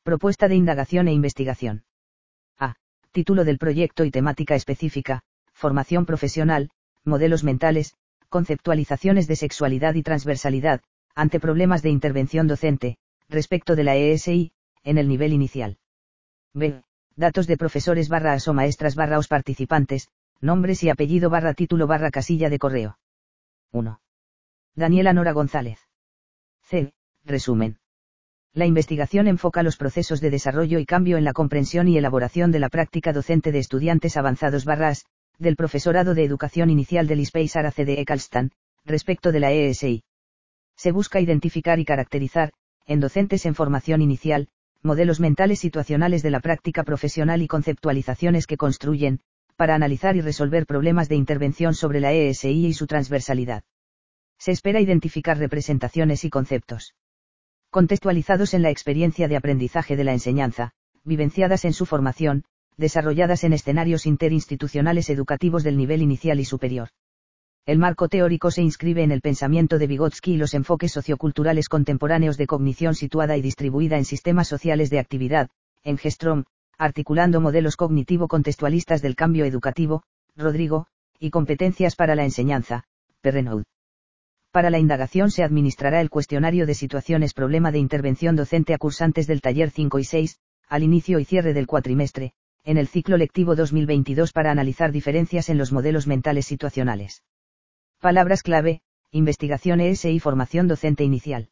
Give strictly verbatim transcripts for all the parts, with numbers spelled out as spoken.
Propuesta de indagación e investigación. A. Título del proyecto y temática específica: formación profesional, modelos mentales, conceptualizaciones de sexualidad y transversalidad, ante problemas de intervención docente, respecto de la E S I, en el nivel inicial. B. Datos de profesores barra as o maestras barra os participantes, nombres y apellido barra título barra casilla de correo. uno. Daniela Nora González. C. Resumen. La investigación enfoca los procesos de desarrollo y cambio en la comprensión y elaboración de la práctica docente de estudiantes avanzados barras, del profesorado de educación inicial del I S P E I Sara C D E Karlstad, respecto de la E S I. Se busca identificar y caracterizar, en docentes en formación inicial, modelos mentales situacionales de la práctica profesional y conceptualizaciones que construyen, para analizar y resolver problemas de intervención sobre la E S I y su transversalidad. Se espera identificar representaciones y conceptos contextualizados en la experiencia de aprendizaje de la enseñanza, vivenciadas en su formación, desarrolladas en escenarios interinstitucionales educativos del nivel inicial y superior. El marco teórico se inscribe en el pensamiento de Vygotsky y los enfoques socioculturales contemporáneos de cognición situada y distribuida en sistemas sociales de actividad, en Engström, articulando modelos cognitivo-contextualistas del cambio educativo, Rodrigo, y competencias para la enseñanza, Perrenoud. Para la indagación se administrará el cuestionario de situaciones problema de intervención docente a cursantes del taller cinco y seis, al inicio y cierre del cuatrimestre, en el ciclo lectivo dos mil veintidós para analizar diferencias en los modelos mentales situacionales. Palabras clave: investigación E S I, formación docente inicial.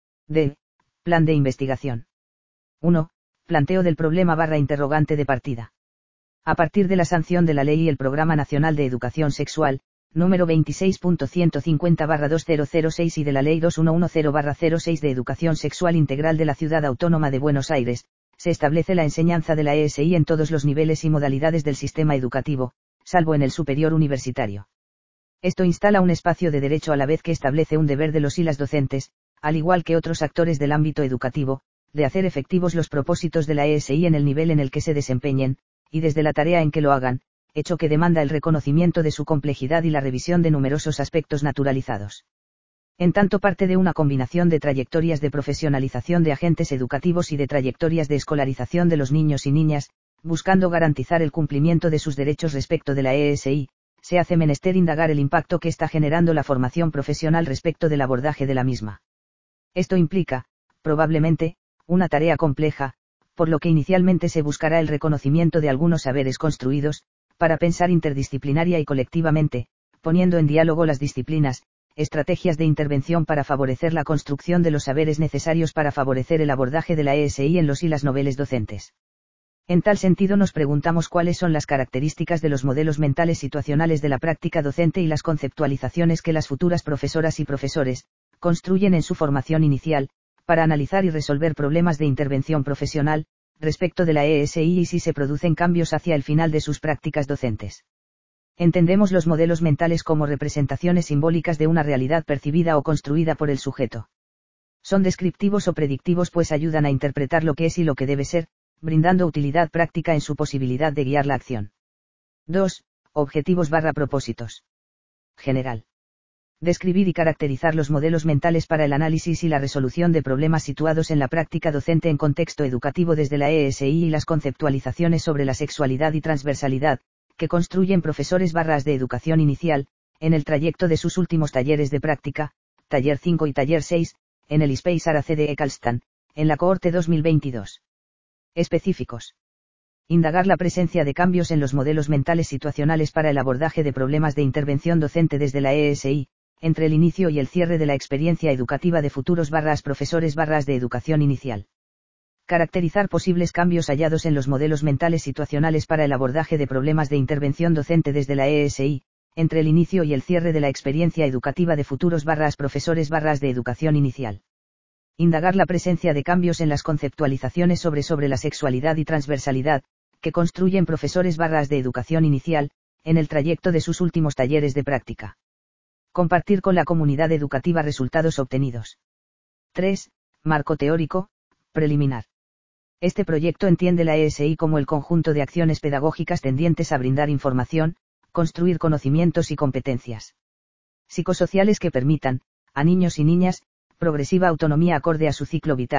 D. Plan de investigación. uno. Planteo del problema barra interrogante de partida. A partir de la sanción de la ley y el Programa Nacional de Educación Sexual, número veintiséis punto ciento cincuenta barra dos mil seis y de la Ley dos mil diez barra cero seis de Educación Sexual Integral de la Ciudad Autónoma de Buenos Aires, se establece la enseñanza de la E S I en todos los niveles y modalidades del sistema educativo, salvo en el superior universitario. Esto instala un espacio de derecho a la vez que establece un deber de los y las docentes, al igual que otros actores del ámbito educativo, de hacer efectivos los propósitos de la E S I en el nivel en el que se desempeñen, y desde la tarea en que lo hagan, hecho que demanda el reconocimiento de su complejidad y la revisión de numerosos aspectos naturalizados. En tanto parte de una combinación de trayectorias de profesionalización de agentes educativos y de trayectorias de escolarización de los niños y niñas, buscando garantizar el cumplimiento de sus derechos respecto de la E S I, se hace menester indagar el impacto que está generando la formación profesional respecto del abordaje de la misma. Esto implica, probablemente, una tarea compleja, por lo que inicialmente se buscará el reconocimiento de algunos saberes construidos, para pensar interdisciplinaria y colectivamente, poniendo en diálogo las disciplinas, estrategias de intervención para favorecer la construcción de los saberes necesarios para favorecer el abordaje de la E S I en los y las noveles docentes. En tal sentido nos preguntamos cuáles son las características de los modelos mentales situacionales de la práctica docente y las conceptualizaciones que las futuras profesoras y profesores construyen en su formación inicial, para analizar y resolver problemas de intervención profesional, respecto de la E S I y si se producen cambios hacia el final de sus prácticas docentes. Entendemos los modelos mentales como representaciones simbólicas de una realidad percibida o construida por el sujeto. Son descriptivos o predictivos pues ayudan a interpretar lo que es y lo que debe ser, brindando utilidad práctica en su posibilidad de guiar la acción. dos. Objetivos barra propósitos. General. Describir y caracterizar los modelos mentales para el análisis y la resolución de problemas situados en la práctica docente en contexto educativo desde la E S I y las conceptualizaciones sobre la sexualidad y transversalidad, que construyen profesores barras de educación inicial, en el trayecto de sus últimos talleres de práctica, taller cinco y taller seis, en el I S P E I Sara C D E Karlstad, en la cohorte dos mil veintidós. Específicos. Indagar la presencia de cambios en los modelos mentales situacionales para el abordaje de problemas de intervención docente desde la E S I, entre el inicio y el cierre de la experiencia educativa de futuros barras profesores barras de educación inicial. Caracterizar posibles cambios hallados en los modelos mentales situacionales para el abordaje de problemas de intervención docente desde la E S I, entre el inicio y el cierre de la experiencia educativa de futuros barras profesores barras de educación inicial. Indagar la presencia de cambios en las conceptualizaciones sobre sobre la sexualidad y transversalidad, que construyen profesores barras de educación inicial, en el trayecto de sus últimos talleres de práctica. Compartir con la comunidad educativa resultados obtenidos. tres. Marco teórico, preliminar. Este proyecto entiende la E S I como el conjunto de acciones pedagógicas tendientes a brindar información, construir conocimientos y competencias psicosociales que permitan, a niños y niñas, progresiva autonomía acorde a su ciclo vital,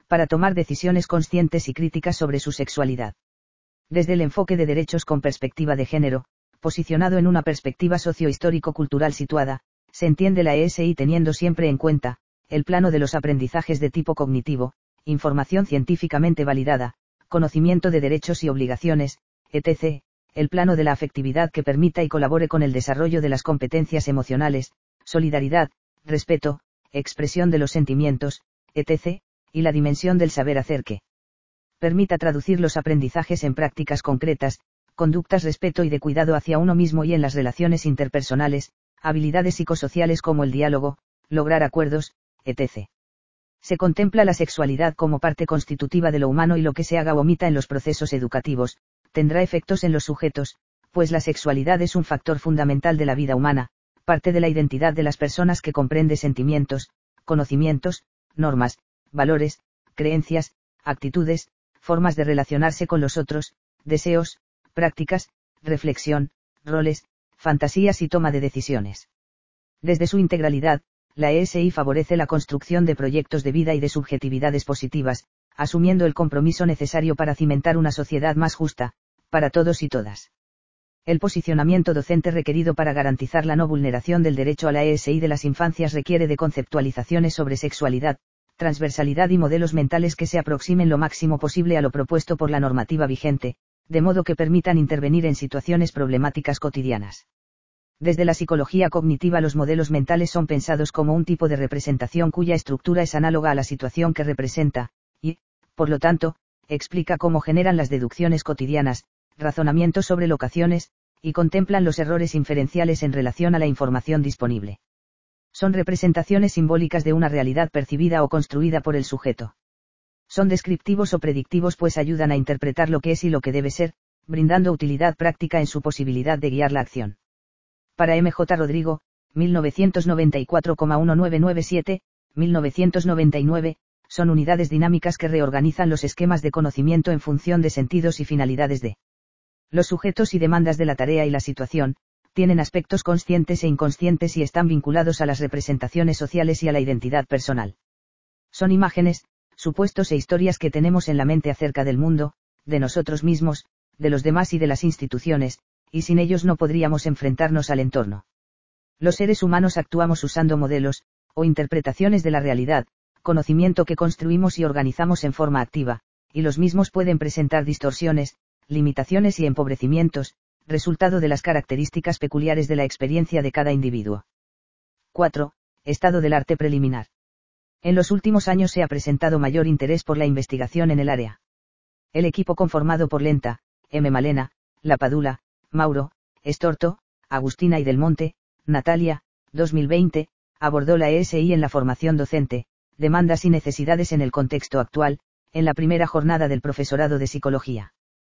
para tomar decisiones conscientes y críticas sobre su sexualidad. Desde el enfoque de derechos con perspectiva de género, posicionado en una perspectiva sociohistórico-cultural situada, se entiende la E S I teniendo siempre en cuenta el plano de los aprendizajes de tipo cognitivo, información científicamente validada, conocimiento de derechos y obligaciones, etcétera, el plano de la afectividad que permita y colabore con el desarrollo de las competencias emocionales, solidaridad, respeto, expresión de los sentimientos, etcétera, y la dimensión del saber hacer que permita traducir los aprendizajes en prácticas concretas, conductas respeto y de cuidado hacia uno mismo y en las relaciones interpersonales, habilidades psicosociales como el diálogo, lograr acuerdos, etcétera. Se contempla la sexualidad como parte constitutiva de lo humano y lo que se haga o omita en los procesos educativos, tendrá efectos en los sujetos, pues la sexualidad es un factor fundamental de la vida humana, parte de la identidad de las personas que comprende sentimientos, conocimientos, normas, valores, creencias, actitudes, formas de relacionarse con los otros, deseos, prácticas, reflexión, roles, fantasías y toma de decisiones. Desde su integralidad, la E S I favorece la construcción de proyectos de vida y de subjetividades positivas, asumiendo el compromiso necesario para cimentar una sociedad más justa, para todos y todas. El posicionamiento docente requerido para garantizar la no vulneración del derecho a la E S I de las infancias requiere de conceptualizaciones sobre sexualidad, transversalidad y modelos mentales que se aproximen lo máximo posible a lo propuesto por la normativa vigente, de modo que permitan intervenir en situaciones problemáticas cotidianas. Desde la psicología cognitiva los modelos mentales son pensados como un tipo de representación cuya estructura es análoga a la situación que representa, y, por lo tanto, explica cómo generan las deducciones cotidianas, razonamientos sobre locaciones, y contemplan los errores inferenciales en relación a la información disponible. Son representaciones simbólicas de una realidad percibida o construida por el sujeto. Son descriptivos o predictivos pues ayudan a interpretar lo que es y lo que debe ser, brindando utilidad práctica en su posibilidad de guiar la acción. Para M J Rodrigo, mil novecientos noventa y cuatro a diecinueve noventa y siete, mil novecientos noventa y nueve, son unidades dinámicas que reorganizan los esquemas de conocimiento en función de sentidos y finalidades de los sujetos y demandas de la tarea y la situación, tienen aspectos conscientes e inconscientes y están vinculados a las representaciones sociales y a la identidad personal. Son imágenes, supuestos e historias que tenemos en la mente acerca del mundo, de nosotros mismos, de los demás y de las instituciones, y sin ellos no podríamos enfrentarnos al entorno. Los seres humanos actuamos usando modelos, o interpretaciones de la realidad, conocimiento que construimos y organizamos en forma activa, y los mismos pueden presentar distorsiones, limitaciones y empobrecimientos, resultado de las características peculiares de la experiencia de cada individuo. cuatro. Estado del arte preliminar. En los últimos años se ha presentado mayor interés por la investigación en el área. El equipo conformado por Lenta, M. Malena, Lapadula, Mauro, Estorto, Agustina y Del Monte, Natalia, dos mil veinte, abordó la E S I en la formación docente, demandas y necesidades en el contexto actual, en la primera jornada del profesorado de psicología.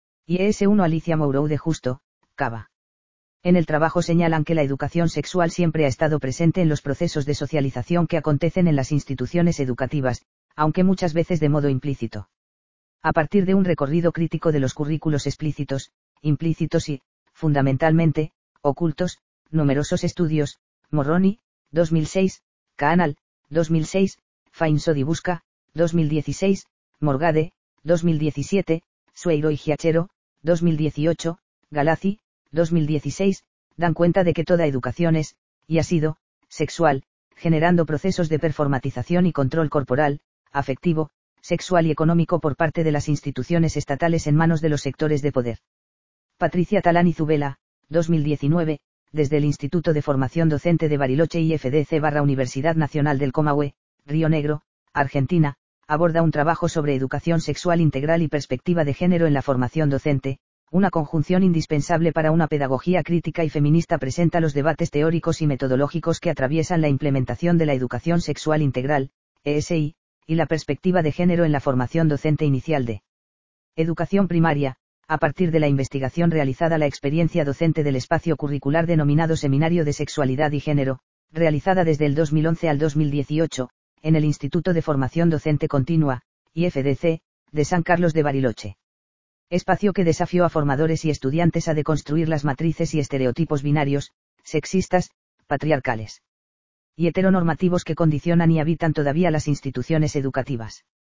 Y E S uno Alicia Mourou de Justo, Cava. En el trabajo señalan que la educación sexual siempre ha estado presente en los procesos de socialización que acontecen en las instituciones educativas, aunque muchas veces de modo implícito. A partir de un recorrido crítico de los currículos explícitos, implícitos y, fundamentalmente, ocultos, numerosos estudios, Morroni, dos mil seis, Canal, dos mil seis, Fainsodi-Busca, dos mil dieciséis, Morgade, dos mil diecisiete, Sueiro y Giachero, dos mil dieciocho, Galazzi, dos mil dieciséis, dan cuenta de que toda educación es, y ha sido, sexual, generando procesos de performatización y control corporal, afectivo, sexual y económico por parte de las instituciones estatales en manos de los sectores de poder. Patricia Talán y Zubela, dos mil diecinueve, desde el Instituto de Formación Docente de Bariloche I F D C barra Universidad Nacional del Comahue, Río Negro, Argentina, aborda un trabajo sobre educación sexual integral y perspectiva de género en la formación docente, una conjunción indispensable para una pedagogía crítica y feminista. Presenta los debates teóricos y metodológicos que atraviesan la implementación de la educación sexual integral, E S I, y la perspectiva de género en la formación docente inicial de educación primaria, a partir de la investigación realizada la experiencia docente del espacio curricular denominado Seminario de Sexualidad y Género, realizada desde el dos mil once al dos mil dieciocho, en el Instituto de Formación Docente Continua, I F D C, de San Carlos de Bariloche. Espacio que desafió a formadores y estudiantes a deconstruir las matrices y estereotipos binarios, sexistas, patriarcales y heteronormativos que condicionan y habitan todavía las instituciones educativas.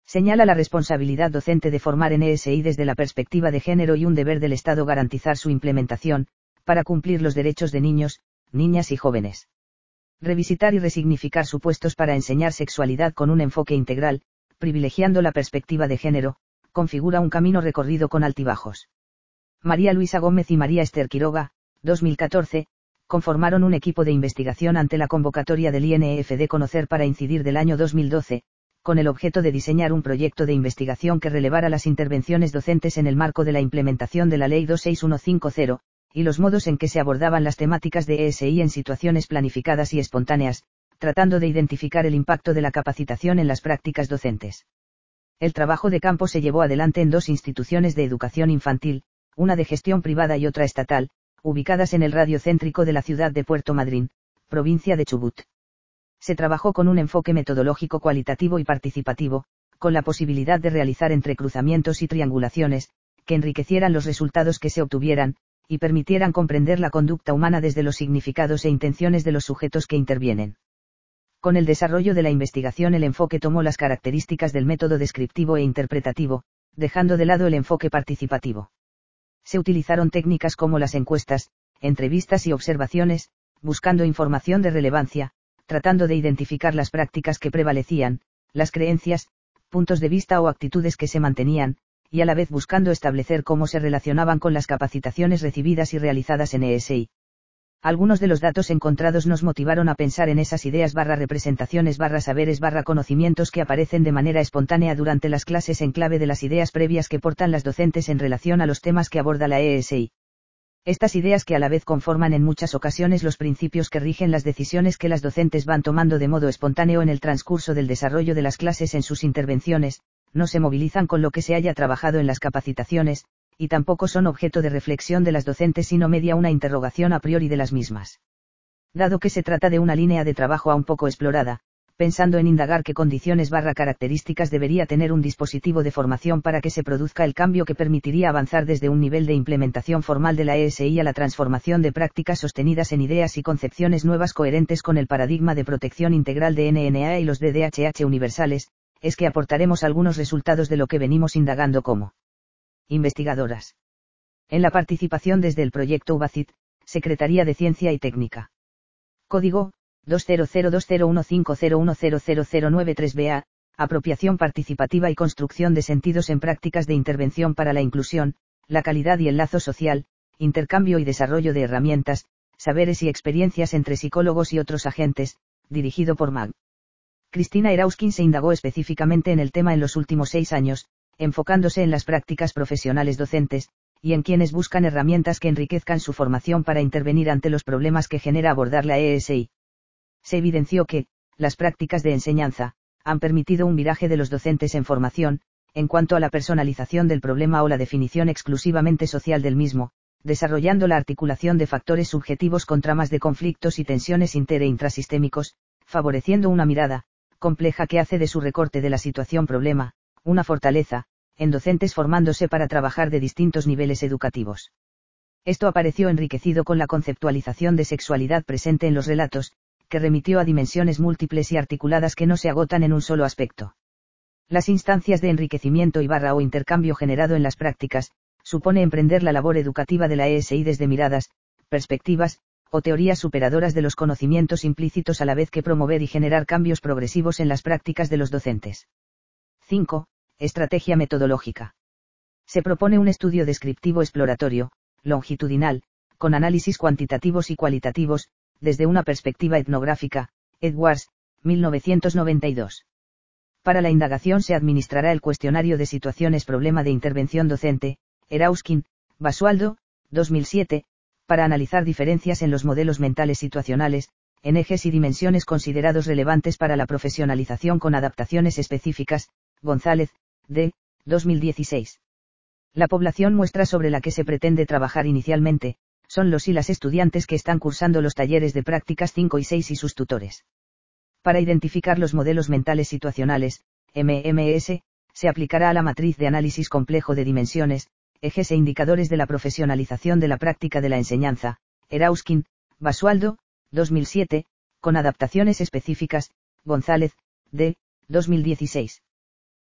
Señala la responsabilidad docente de formar en E S I desde la perspectiva de género y un deber del Estado garantizar su implementación, para cumplir los derechos de niños, niñas y jóvenes. Revisitar y resignificar supuestos para enseñar sexualidad con un enfoque integral, privilegiando la perspectiva de género, configura un camino recorrido con altibajos. María Luisa Gómez y María Esther Quiroga, dos mil catorce, conformaron un equipo de investigación ante la convocatoria del I N E F de Conocer para Incidir del año dos mil doce, con el objeto de diseñar un proyecto de investigación que relevara las intervenciones docentes en el marco de la implementación de la Ley dos seis uno cinco cero, y los modos en que se abordaban las temáticas de E S I en situaciones planificadas y espontáneas, tratando de identificar el impacto de la capacitación en las prácticas docentes. El trabajo de campo se llevó adelante en dos instituciones de educación infantil, una de gestión privada y otra estatal, ubicadas en el radio céntrico de la ciudad de Puerto Madryn, provincia de Chubut. Se trabajó con un enfoque metodológico cualitativo y participativo, con la posibilidad de realizar entrecruzamientos y triangulaciones, que enriquecieran los resultados que se obtuvieran, y permitieran comprender la conducta humana desde los significados e intenciones de los sujetos que intervienen. Con el desarrollo de la investigación el enfoque tomó las características del método descriptivo e interpretativo, dejando de lado el enfoque participativo. Se utilizaron técnicas como las encuestas, entrevistas y observaciones, buscando información de relevancia, tratando de identificar las prácticas que prevalecían, las creencias, puntos de vista o actitudes que se mantenían, y a la vez buscando establecer cómo se relacionaban con las capacitaciones recibidas y realizadas en E S I. Algunos de los datos encontrados nos motivaron a pensar en esas ideas barra representaciones barra saberes barra conocimientos que aparecen de manera espontánea durante las clases en clave de las ideas previas que portan las docentes en relación a los temas que aborda la E S I. Estas ideas que a la vez conforman en muchas ocasiones los principios que rigen las decisiones que las docentes van tomando de modo espontáneo en el transcurso del desarrollo de las clases en sus intervenciones, no se movilizan con lo que se haya trabajado en las capacitaciones, y tampoco son objeto de reflexión de las docentes sino media una interrogación a priori de las mismas. Dado que se trata de una línea de trabajo aún poco explorada, pensando en indagar qué condiciones barra características debería tener un dispositivo de formación para que se produzca el cambio que permitiría avanzar desde un nivel de implementación formal de la E S I a la transformación de prácticas sostenidas en ideas y concepciones nuevas coherentes con el paradigma de protección integral de N N A y los D D H H universales, es que aportaremos algunos resultados de lo que venimos indagando como investigadoras. En la participación desde el proyecto U B A C I T, Secretaría de Ciencia y Técnica. Código dos cero cero dos cero uno cinco cero uno cero cero cero nueve tres B A, apropiación participativa y construcción de sentidos en prácticas de intervención para la inclusión, la calidad y el lazo social, intercambio y desarrollo de herramientas, saberes y experiencias entre psicólogos y otros agentes, dirigido por Mag. Cristina Erauskin se indagó específicamente en el tema en los últimos seis años, enfocándose en las prácticas profesionales docentes, y en quienes buscan herramientas que enriquezcan su formación para intervenir ante los problemas que genera abordar la E S I. Se evidenció que, las prácticas de enseñanza, han permitido un viraje de los docentes en formación, en cuanto a la personalización del problema o la definición exclusivamente social del mismo, desarrollando la articulación de factores subjetivos con tramas de conflictos y tensiones inter e intrasistémicos, favoreciendo una mirada, compleja que hace de su recorte de la situación problema, una fortaleza, en docentes formándose para trabajar de distintos niveles educativos. Esto apareció enriquecido con la conceptualización de sexualidad presente en los relatos, que remitió a dimensiones múltiples y articuladas que no se agotan en un solo aspecto. Las instancias de enriquecimiento y barra o intercambio generado en las prácticas, supone emprender la labor educativa de la E S I desde miradas, perspectivas, o teorías superadoras de los conocimientos implícitos a la vez que promover y generar cambios progresivos en las prácticas de los docentes. cinco. Estrategia metodológica. Se propone un estudio descriptivo exploratorio, longitudinal, con análisis cuantitativos y cualitativos, desde una perspectiva etnográfica, Edwards, mil novecientos noventa y dos. Para la indagación se administrará el cuestionario de situaciones problema de intervención docente, Erauskin, Basualdo, dos mil siete, para analizar diferencias en los modelos mentales situacionales, en ejes y dimensiones considerados relevantes para la profesionalización con adaptaciones específicas, González, D., dos mil dieciséis. La población muestra sobre la que se pretende trabajar inicialmente, son los y las estudiantes que están cursando los talleres de prácticas cinco y seis y sus tutores. Para identificar los modelos mentales situacionales, M M S, se aplicará a la matriz de análisis complejo de dimensiones, ejes e indicadores de la profesionalización de la práctica de la enseñanza, Erauskin, Basualdo, dos mil siete, con adaptaciones específicas, González, D., dos mil dieciséis.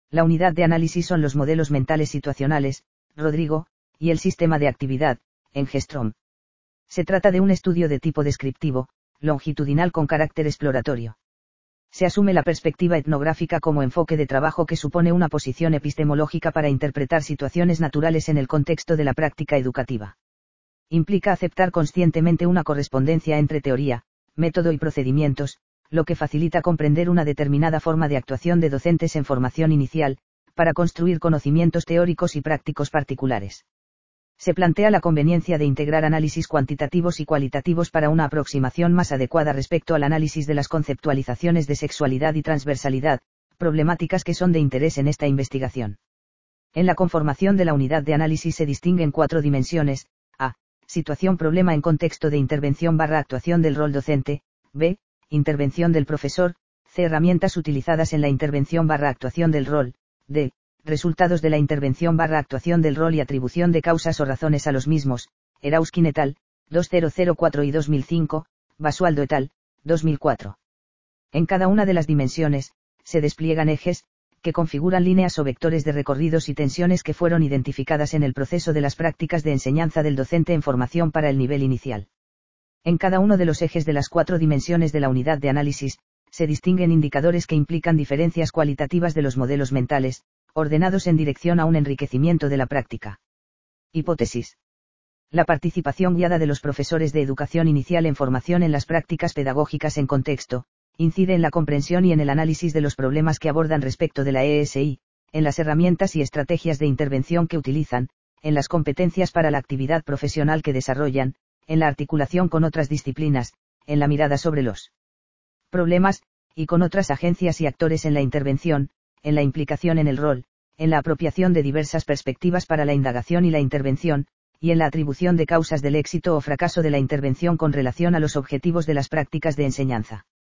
La unidad de análisis son los modelos mentales situacionales, Rodrigo, y el sistema de actividad, Engström. Se trata de un estudio de tipo descriptivo, longitudinal con carácter exploratorio. Se asume la perspectiva etnográfica como enfoque de trabajo que supone una posición epistemológica para interpretar situaciones naturales en el contexto de la práctica educativa. Implica aceptar conscientemente una correspondencia entre teoría, método y procedimientos, lo que facilita comprender una determinada forma de actuación de docentes en formación inicial, para construir conocimientos teóricos y prácticos particulares. Se plantea la conveniencia de integrar análisis cuantitativos y cualitativos para una aproximación más adecuada respecto al análisis de las conceptualizaciones de sexualidad y transversalidad, problemáticas que son de interés en esta investigación. En la conformación de la unidad de análisis se distinguen cuatro dimensiones: A. Situación-problema en contexto de intervención barra actuación del rol docente; B. Intervención del profesor; C. Herramientas utilizadas en la intervención barra actuación del rol; D. Resultados de la intervención barra actuación del rol y atribución de causas o razones a los mismos, Erauskin et al., dos mil cuatro y dos mil cinco, Basualdo et al., dos mil cuatro. En cada una de las dimensiones, se despliegan ejes, que configuran líneas o vectores de recorridos y tensiones que fueron identificadas en el proceso de las prácticas de enseñanza del docente en formación para el nivel inicial. En cada uno de los ejes de las cuatro dimensiones de la unidad de análisis, se distinguen indicadores que implican diferencias cualitativas de los modelos mentales, ordenados en dirección a un enriquecimiento de la práctica. Hipótesis. La participación guiada de los profesores de educación inicial en formación en las prácticas pedagógicas en contexto, incide en la comprensión y en el análisis de los problemas que abordan respecto de la E S I, en las herramientas y estrategias de intervención que utilizan, en las competencias para la actividad profesional que desarrollan, en la articulación con otras disciplinas, en la mirada sobre los problemas, y con otras agencias y actores en la intervención, en la implicación en el rol, en la apropiación de diversas perspectivas para la indagación y la intervención, y en la atribución de causas del éxito o fracaso de la intervención con relación a los objetivos de las prácticas de enseñanza.